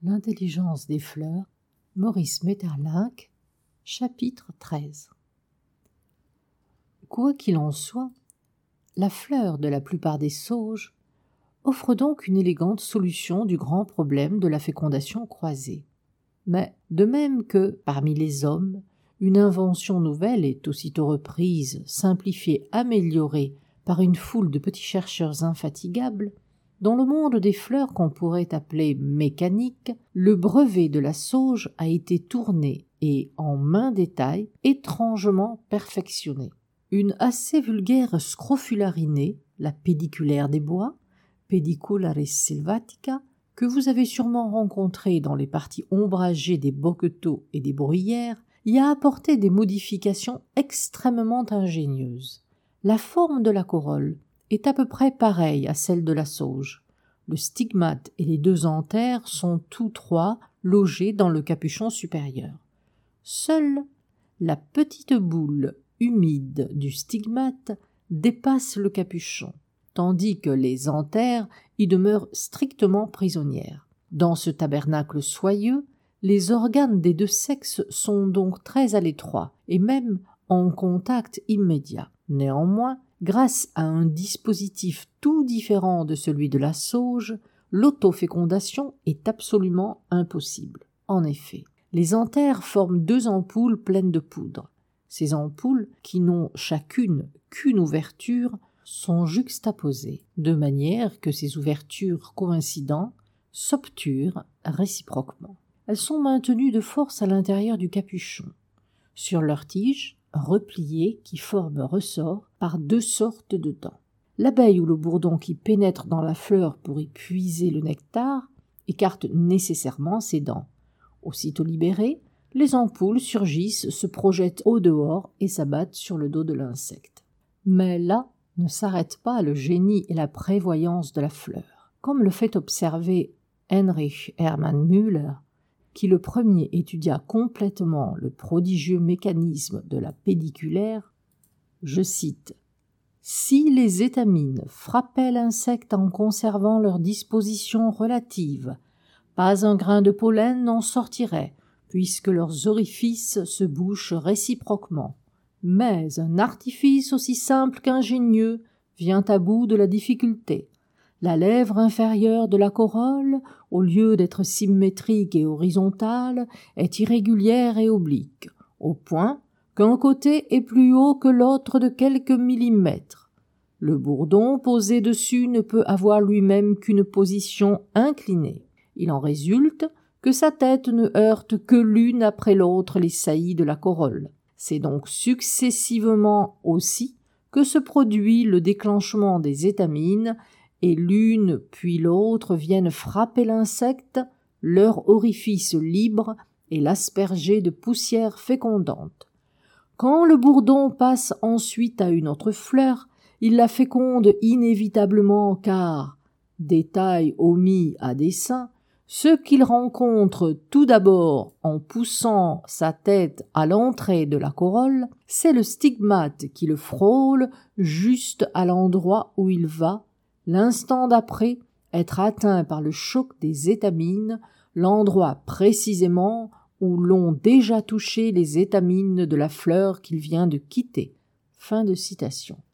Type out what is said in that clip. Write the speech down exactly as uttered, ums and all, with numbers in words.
L'intelligence des fleurs, Maurice Maeterlinck, chapitre treize. Quoi qu'il en soit, la fleur de la plupart des sauges offre donc une élégante solution du grand problème de la fécondation croisée. Mais de même que, parmi les hommes, une invention nouvelle est aussitôt reprise, simplifiée, améliorée par une foule de petits chercheurs infatigables, dans le monde des fleurs qu'on pourrait appeler mécanique, le brevet de la sauge a été tourné et, en main détail, étrangement perfectionné. Une assez vulgaire scrofularinée, la pédiculaire des bois, Pedicularis sylvatica, que vous avez sûrement rencontrée dans les parties ombragées des boqueteaux et des bruyères, y a apporté des modifications extrêmement ingénieuses. La forme de la corolle est à peu près pareille à celle de la sauge. Le stigmate et les deux anthères sont tous trois logés dans le capuchon supérieur. Seule la petite boule humide du stigmate dépasse le capuchon, tandis que les anthères y demeurent strictement prisonnières. Dans ce tabernacle soyeux, les organes des deux sexes sont donc très à l'étroit et même en contact immédiat. Néanmoins, grâce à un dispositif tout différent de celui de la sauge, l'autofécondation est absolument impossible. En effet, les anthères forment deux ampoules pleines de poudre. Ces ampoules, qui n'ont chacune qu'une ouverture, sont juxtaposées, de manière que ces ouvertures coïncidant s'obturent réciproquement. Elles sont maintenues de force à l'intérieur du capuchon, sur leurs tiges, repliées qui forment ressort par deux sortes de dents. L'abeille ou le bourdon qui pénètre dans la fleur pour y puiser le nectar écarte nécessairement ses dents. Aussitôt libérées, les ampoules surgissent, se projettent au dehors et s'abattent sur le dos de l'insecte. Mais là ne s'arrête pas le génie et la prévoyance de la fleur. Comme le fait observer Heinrich Hermann Müller, qui le premier étudia complètement le prodigieux mécanisme de la pédiculaire, je cite « Si les étamines frappaient l'insecte en conservant leur disposition relative, pas un grain de pollen n'en sortirait, puisque leurs orifices se bouchent réciproquement. Mais un artifice aussi simple qu'ingénieux vient à bout de la difficulté. La lèvre inférieure de la corolle, au lieu d'être symétrique et horizontale, est irrégulière et oblique, au point qu'un côté est plus haut que l'autre de quelques millimètres. Le bourdon posé dessus ne peut avoir lui-même qu'une position inclinée. Il en résulte que sa tête ne heurte que l'une après l'autre les saillies de la corolle. C'est donc successivement aussi que se produit le déclenchement des étamines, et l'une puis l'autre viennent frapper l'insecte, leur orifice libre, et l'asperger de poussière fécondante. Quand le bourdon passe ensuite à une autre fleur, il la féconde inévitablement car, détail omis à dessein, ce qu'il rencontre tout d'abord en poussant sa tête à l'entrée de la corolle, c'est le stigmate qui le frôle juste à l'endroit où il va, l'instant d'après, être atteint par le choc des étamines, l'endroit précisément où l'ont déjà touché les étamines de la fleur qu'il vient de quitter. Fin de citation.